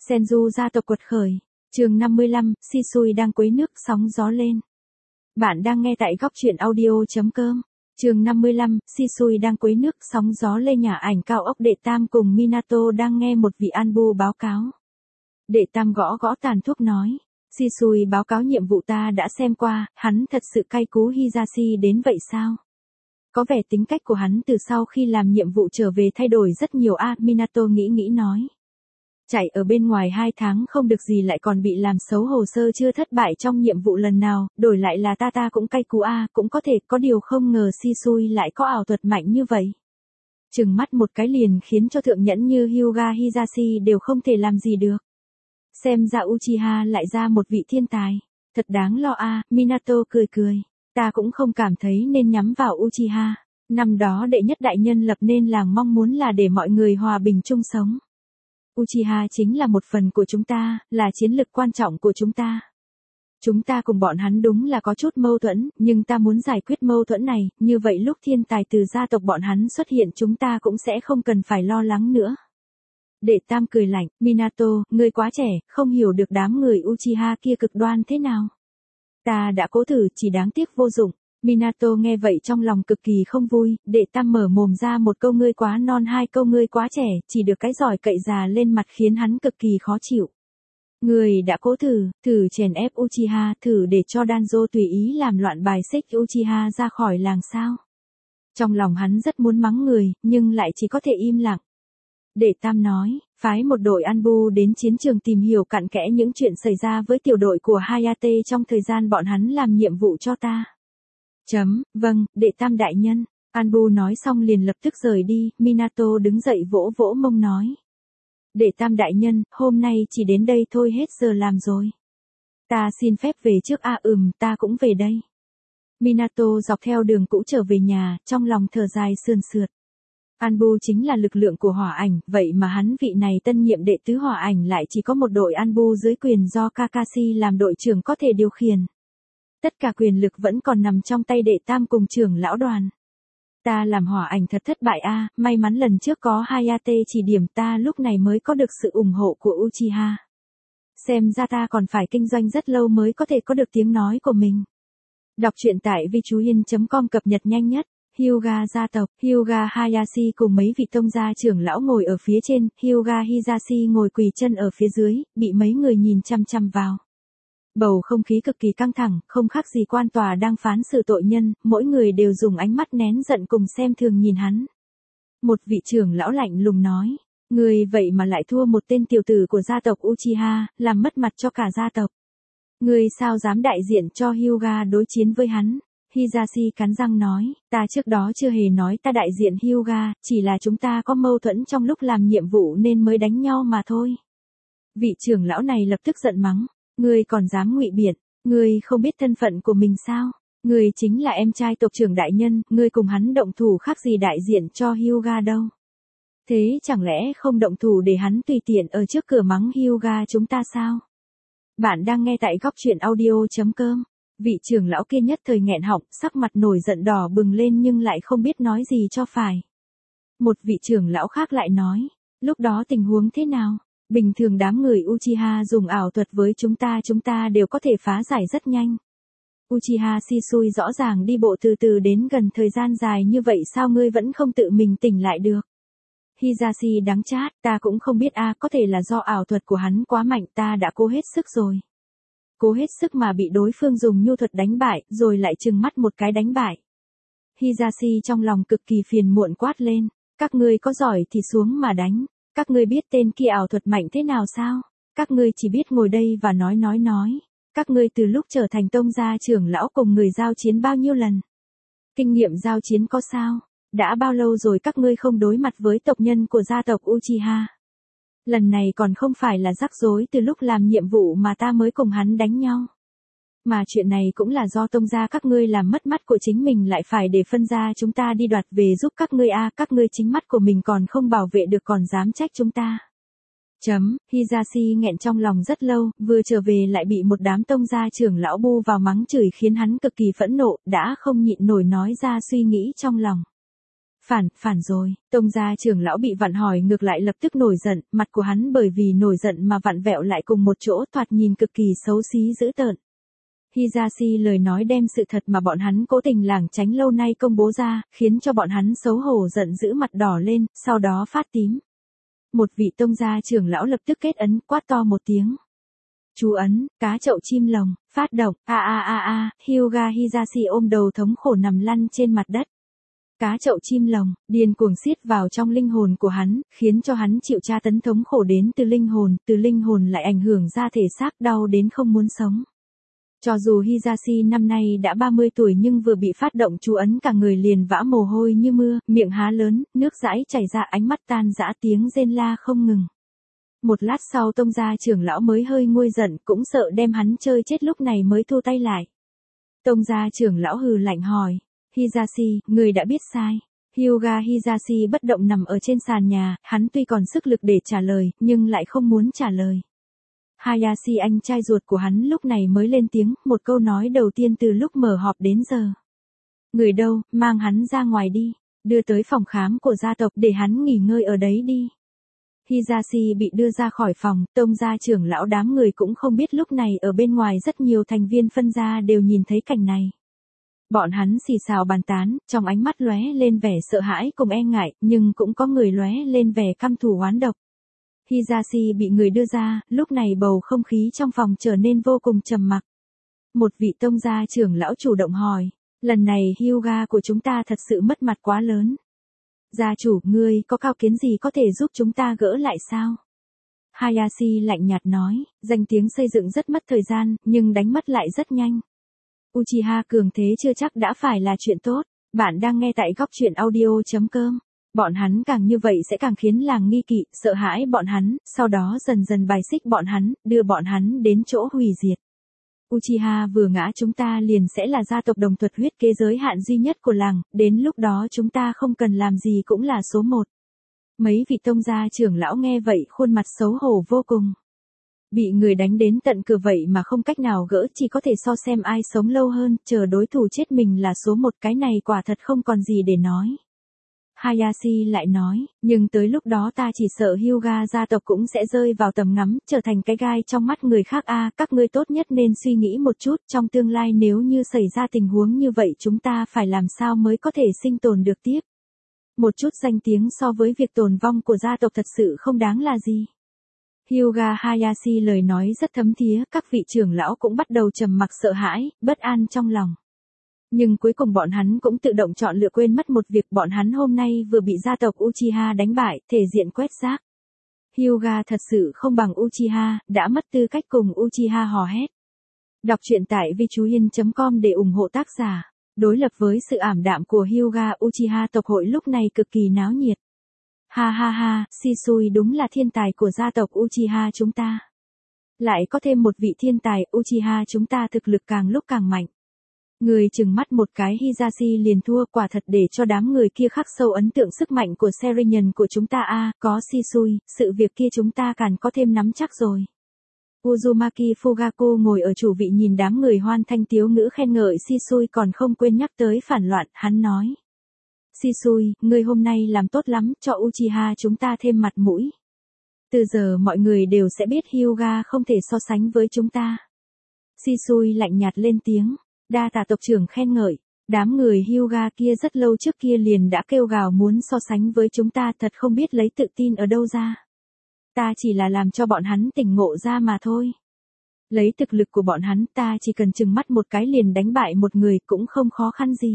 Senju gia tộc quật khởi. Chương 55, Shisui đang quấy nước sóng gió lên. Bạn đang nghe tại góc truyện audio.com. Chương 55, Shisui đang quấy nước sóng gió lên. Nhà ảnh cao ốc Đệ Tam cùng Minato đang nghe một vị Anbu báo cáo. Đệ Tam gõ gõ tàn thuốc nói. Shisui báo cáo nhiệm vụ ta đã xem qua, hắn thật sự cay cú Hisashi đến vậy sao? Có vẻ tính cách của hắn từ sau khi làm nhiệm vụ trở về thay đổi rất nhiều Minato nghĩ nói. Chạy ở bên ngoài 2 tháng không được gì lại còn bị làm xấu hồ sơ chưa thất bại trong nhiệm vụ lần nào, đổi lại là ta cũng cay cú cũng có thể, có điều không ngờ Shisui lại có ảo thuật mạnh như vậy. Chừng mắt một cái liền khiến cho thượng nhẫn như Hyuga Hisashi đều không thể làm gì được. Xem ra Uchiha lại ra một vị thiên tài, thật đáng lo Minato cười. Ta cũng không cảm thấy nên nhắm vào Uchiha. Năm đó đệ nhất đại nhân lập nên làng mong muốn là để mọi người hòa bình chung sống. Uchiha chính là một phần của chúng ta, là chiến lực quan trọng của chúng ta. Chúng ta cùng bọn hắn đúng là có chút mâu thuẫn, nhưng ta muốn giải quyết mâu thuẫn này, như vậy lúc thiên tài từ gia tộc bọn hắn xuất hiện chúng ta cũng sẽ không cần phải lo lắng nữa. Đệ Tam cười lạnh, Minato, ngươi quá trẻ, không hiểu được đám người Uchiha kia cực đoan thế nào. Ta đã cố thử, chỉ đáng tiếc vô dụng. Minato nghe vậy trong lòng cực kỳ không vui, Đệ Tam mở mồm ra một câu ngươi quá non, 2 câu ngươi quá trẻ, chỉ được cái giỏi cậy già lên mặt khiến hắn cực kỳ khó chịu. Ngươi đã cố thử chèn ép Uchiha, thử để cho Danzo tùy ý làm loạn bài xích Uchiha ra khỏi làng sao. Trong lòng hắn rất muốn mắng người, nhưng lại chỉ có thể im lặng. Đệ Tam nói, phái một đội Anbu đến chiến trường tìm hiểu cặn kẽ những chuyện xảy ra với tiểu đội của Hayate trong thời gian bọn hắn làm nhiệm vụ cho ta. Vâng, Đệ Tam đại nhân. Anbu nói xong liền lập tức rời đi, Minato đứng dậy vỗ vỗ mông nói. Đệ Tam đại nhân, hôm nay chỉ đến đây thôi, hết giờ làm rồi. Ta xin phép về trước ta cũng về đây. Minato dọc theo đường cũ trở về nhà, trong lòng thở dài sườn sượt. Anbu chính là lực lượng của hỏa ảnh, vậy mà hắn vị này tân nhiệm đệ tứ hỏa ảnh lại chỉ có một đội Anbu dưới quyền do Kakashi làm đội trưởng có thể điều khiển. Tất cả quyền lực vẫn còn nằm trong tay Đệ Tam cùng trưởng lão đoàn. Ta làm hỏa ảnh thật thất bại may mắn lần trước có Hayate chỉ điểm ta lúc này mới có được sự ủng hộ của Uchiha. Xem ra ta còn phải kinh doanh rất lâu mới có thể có được tiếng nói của mình. Đọc truyện tại vchuyin.com cập nhật nhanh nhất. Hyuga gia tộc, Hyuga Hayashi cùng mấy vị tông gia trưởng lão ngồi ở phía trên, Hyuga Hisashi ngồi quỳ chân ở phía dưới, bị mấy người nhìn chăm chăm vào. Bầu không khí cực kỳ căng thẳng, không khác gì quan tòa đang phán xử tội nhân, mỗi người đều dùng ánh mắt nén giận cùng xem thường nhìn hắn. Một vị trưởng lão lạnh lùng nói, ngươi vậy mà lại thua một tên tiểu tử của gia tộc Uchiha, làm mất mặt cho cả gia tộc. Ngươi sao dám đại diện cho Hyuga đối chiến với hắn? Hisashi cắn răng nói, ta trước đó chưa hề nói ta đại diện Hyuga, chỉ là chúng ta có mâu thuẫn trong lúc làm nhiệm vụ nên mới đánh nhau mà thôi. Vị trưởng lão này lập tức giận mắng, ngươi còn dám ngụy biện, ngươi không biết thân phận của mình sao? Ngươi chính là em trai tộc trưởng đại nhân, ngươi cùng hắn động thủ khác gì đại diện cho Hyuga đâu. Thế chẳng lẽ không động thủ để hắn tùy tiện ở trước cửa mắng Hyuga chúng ta sao? Bạn đang nghe tại góc truyện audio.com. Vị trưởng lão kia nhất thời nghẹn họng, sắc mặt nổi giận đỏ bừng lên nhưng lại không biết nói gì cho phải. Một vị trưởng lão khác lại nói, lúc đó tình huống thế nào? Bình thường đám người Uchiha dùng ảo thuật với chúng ta đều có thể phá giải rất nhanh. Uchiha Shisui rõ ràng đi bộ từ từ đến gần thời gian dài như vậy sao ngươi vẫn không tự mình tỉnh lại được? Hisashi đắng chát, ta cũng không biết có thể là do ảo thuật của hắn quá mạnh, ta đã cố hết sức rồi. Cố hết sức mà bị đối phương dùng nhu thuật đánh bại, rồi lại trừng mắt một cái đánh bại. Hisashi trong lòng cực kỳ phiền muộn quát lên, các ngươi có giỏi thì xuống mà đánh, các ngươi biết tên kia ảo thuật mạnh thế nào sao? Các ngươi chỉ biết ngồi đây và nói. Các ngươi từ lúc trở thành tông gia trưởng lão cùng người giao chiến bao nhiêu lần? Kinh nghiệm giao chiến có sao? Đã bao lâu rồi các ngươi không đối mặt với tộc nhân của gia tộc Uchiha? Lần này còn không phải là rắc rối từ lúc làm nhiệm vụ mà ta mới cùng hắn đánh nhau. Mà chuyện này cũng là do tông gia các ngươi làm mất mắt của chính mình lại phải để phân ra chúng ta đi đoạt về giúp các ngươi các ngươi chính mắt của mình còn không bảo vệ được còn dám trách chúng ta. Hisashi nghẹn trong lòng rất lâu, vừa trở về lại bị một đám tông gia trưởng lão bu vào mắng chửi khiến hắn cực kỳ phẫn nộ, đã không nhịn nổi nói ra suy nghĩ trong lòng. Phản rồi, Tông gia trưởng lão bị vặn hỏi ngược lại lập tức nổi giận, mặt của hắn bởi vì nổi giận mà vặn vẹo lại cùng một chỗ thoạt nhìn cực kỳ xấu xí dữ tợn. Hisashi lời nói đem sự thật mà bọn hắn cố tình lảng tránh lâu nay công bố ra, khiến cho bọn hắn xấu hổ giận dữ mặt đỏ lên, sau đó phát tím. Một vị tông gia trưởng lão lập tức kết ấn, quát to một tiếng. Chú ấn, cá chậu chim lồng, phát động, Hyuga Hisashi ôm đầu thống khổ nằm lăn trên mặt đất. Cá chậu chim lồng, điên cuồng xiết vào trong linh hồn của hắn, khiến cho hắn chịu tra tấn thống khổ đến từ linh hồn lại ảnh hưởng ra thể xác đau đến không muốn sống. Cho dù Hisashi năm nay đã 30 tuổi nhưng vừa bị phát động chú ấn cả người liền vã mồ hôi như mưa, miệng há lớn, nước dãi chảy ra ánh mắt tan rã tiếng rên la không ngừng. Một lát sau tông gia trưởng lão mới hơi nguôi giận cũng sợ đem hắn chơi chết lúc này mới thu tay lại. Tông gia trưởng lão hừ lạnh hỏi. Hisashi, người đã biết sai. Hyuga Hisashi bất động nằm ở trên sàn nhà, hắn tuy còn sức lực để trả lời, nhưng lại không muốn trả lời. Hayashi anh trai ruột của hắn lúc này mới lên tiếng, một câu nói đầu tiên từ lúc mở họp đến giờ. Người đâu, mang hắn ra ngoài đi, đưa tới phòng khám của gia tộc để hắn nghỉ ngơi ở đấy đi. Hisashi bị đưa ra khỏi phòng, tông gia trưởng lão đám người cũng không biết lúc này ở bên ngoài rất nhiều thành viên phân gia đều nhìn thấy cảnh này. Bọn hắn xì xào bàn tán, trong ánh mắt lóe lên vẻ sợ hãi cùng e ngại, nhưng cũng có người lóe lên vẻ căm thù oán độc. Hisashi bị người đưa ra, lúc này bầu không khí trong phòng trở nên vô cùng trầm mặc. Một vị tông gia trưởng lão chủ động hỏi, lần này Hyuga của chúng ta thật sự mất mặt quá lớn. Gia chủ, ngươi có cao kiến gì có thể giúp chúng ta gỡ lại sao? Hayashi lạnh nhạt nói, danh tiếng xây dựng rất mất thời gian, nhưng đánh mất lại rất nhanh. Uchiha cường thế chưa chắc đã phải là chuyện tốt. Bạn đang nghe tại góc truyện audio.com. Bọn hắn càng như vậy sẽ càng khiến làng nghi kỵ, sợ hãi bọn hắn, sau đó dần dần bài xích bọn hắn, đưa bọn hắn đến chỗ hủy diệt. Uchiha vừa ngã chúng ta liền sẽ là gia tộc đồng thuật huyết kế giới hạn duy nhất của làng, đến lúc đó chúng ta không cần làm gì cũng là số 1. Mấy vị tông gia trưởng lão nghe vậy khuôn mặt xấu hổ vô cùng. Bị người đánh đến tận cửa vậy mà không cách nào gỡ, chỉ có thể so xem ai sống lâu hơn, chờ đối thủ chết mình là số 1, cái này quả thật không còn gì để nói. Hayashi lại nói, nhưng tới lúc đó ta chỉ sợ Hyuga gia tộc cũng sẽ rơi vào tầm ngắm, trở thành cái gai trong mắt người khác các ngươi tốt nhất nên suy nghĩ một chút, trong tương lai nếu như xảy ra tình huống như vậy chúng ta phải làm sao mới có thể sinh tồn được tiếp. Một chút danh tiếng so với việc tồn vong của gia tộc thật sự không đáng là gì. Hyuga Hayashi lời nói rất thấm thía, các vị trưởng lão cũng bắt đầu trầm mặc sợ hãi, bất an trong lòng. Nhưng cuối cùng bọn hắn cũng tự động chọn lựa quên mất một việc, bọn hắn hôm nay vừa bị gia tộc Uchiha đánh bại, thể diện quét rác. Hyuga thật sự không bằng Uchiha, đã mất tư cách cùng Uchiha hò hét. Đọc truyện tại vchuyen.com để ủng hộ tác giả. Đối lập với sự ảm đạm của Hyuga, Uchiha tộc hội lúc này cực kỳ náo nhiệt. Ha ha ha, Shisui đúng là thiên tài của gia tộc Uchiha chúng ta. Lại có thêm một vị thiên tài, Uchiha chúng ta thực lực càng lúc càng mạnh. Người chừng mắt một cái Hisashi liền thua, quả thật để cho đám người kia khắc sâu ấn tượng sức mạnh của Serinhân của chúng ta có Shisui, sự việc kia chúng ta càng có thêm nắm chắc rồi. Uzumaki Fugaku ngồi ở chủ vị nhìn đám người hoan thanh tiếu ngữ khen ngợi Shisui còn không quên nhắc tới phản loạn, hắn nói. Shisui, ngươi hôm nay làm tốt lắm, cho Uchiha chúng ta thêm mặt mũi. Từ giờ mọi người đều sẽ biết Hyuga không thể so sánh với chúng ta. Shisui lạnh nhạt lên tiếng, đa tạ tộc trưởng khen ngợi, đám người Hyuga kia rất lâu trước kia liền đã kêu gào muốn so sánh với chúng ta, thật không biết lấy tự tin ở đâu ra. Ta chỉ là làm cho bọn hắn tỉnh ngộ ra mà thôi. Lấy thực lực của bọn hắn ta chỉ cần chừng mắt một cái liền đánh bại một người cũng không khó khăn gì.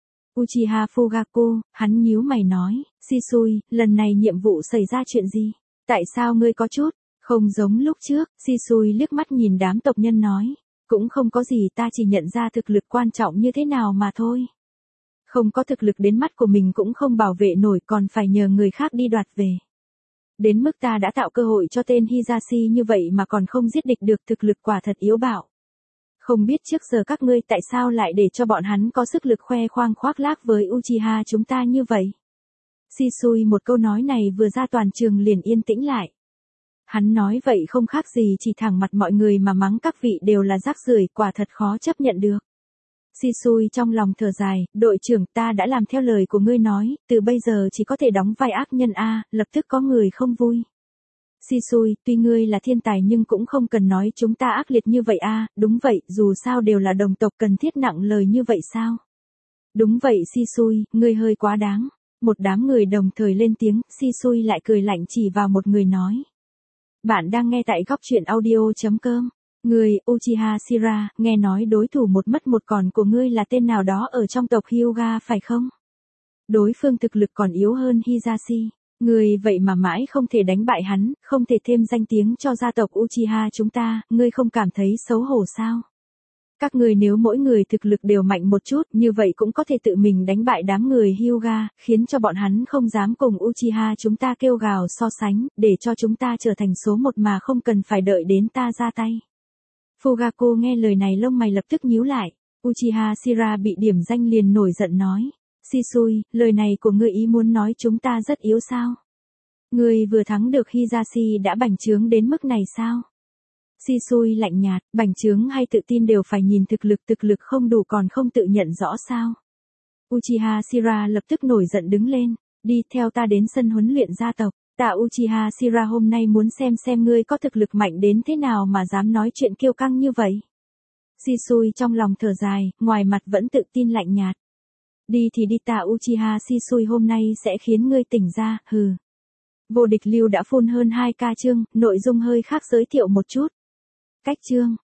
Uchiha Fugaku, hắn nhíu mày nói, Shisui, lần này nhiệm vụ xảy ra chuyện gì? Tại sao ngươi có chút không giống lúc trước? Shisui liếc mắt nhìn đám tộc nhân nói, cũng không có gì, ta chỉ nhận ra thực lực quan trọng như thế nào mà thôi. Không có thực lực đến mắt của mình cũng không bảo vệ nổi, còn phải nhờ người khác đi đoạt về. Đến mức ta đã tạo cơ hội cho tên Hisashi như vậy mà còn không giết địch được, thực lực quả thật yếu bạo. Không biết trước giờ các ngươi tại sao lại để cho bọn hắn có sức lực khoe khoang khoác lác với Uchiha chúng ta như vậy. Shisui một câu nói này vừa ra toàn trường liền yên tĩnh lại. Hắn nói vậy không khác gì chỉ thẳng mặt mọi người mà mắng các vị đều là rác rưởi, quả thật khó chấp nhận được. Shisui trong lòng thở dài, đội trưởng ta đã làm theo lời của ngươi nói, từ bây giờ chỉ có thể đóng vai ác nhân a, lập tức có người không vui. Shisui, tuy ngươi là thiên tài nhưng cũng không cần nói chúng ta ác liệt như vậy a, đúng vậy, dù sao đều là đồng tộc cần thiết nặng lời như vậy sao? Đúng vậy Shisui, ngươi hơi quá đáng. Một đám người đồng thời lên tiếng, Shisui lại cười lạnh chỉ vào một người nói. Bạn đang nghe tại góc truyện audio.com. Người, Uchiha Shira, nghe nói đối thủ một mất một còn của ngươi là tên nào đó ở trong tộc Hyuga phải không? Đối phương thực lực còn yếu hơn Hisashi. Ngươi vậy mà mãi không thể đánh bại hắn, không thể thêm danh tiếng cho gia tộc Uchiha chúng ta, ngươi không cảm thấy xấu hổ sao? Các người nếu mỗi người thực lực đều mạnh một chút, như vậy cũng có thể tự mình đánh bại đám người Hyuga, khiến cho bọn hắn không dám cùng Uchiha chúng ta kêu gào so sánh, để cho chúng ta trở thành số một mà không cần phải đợi đến ta ra tay. Fugaku nghe lời này lông mày lập tức nhíu lại. Uchiha Shira bị điểm danh liền nổi giận nói. Shisui, lời này của ngươi ý muốn nói chúng ta rất yếu sao? Ngươi vừa thắng được Hisashi đã bành trướng đến mức này sao? Shisui lạnh nhạt, bành trướng hay tự tin đều phải nhìn thực lực không đủ còn không tự nhận rõ sao? Uchiha Shira lập tức nổi giận đứng lên, đi theo ta đến sân huấn luyện gia tộc. Ta Uchiha Shira hôm nay muốn xem ngươi có thực lực mạnh đến thế nào mà dám nói chuyện kiêu căng như vậy. Shisui trong lòng thở dài, ngoài mặt vẫn tự tin lạnh nhạt. Đi thì đi, ta Uchiha Shisui hôm nay sẽ khiến ngươi tỉnh ra, hừ. Vô địch lưu đã phun hơn 2k chương, nội dung hơi khác giới thiệu một chút. Cách chương.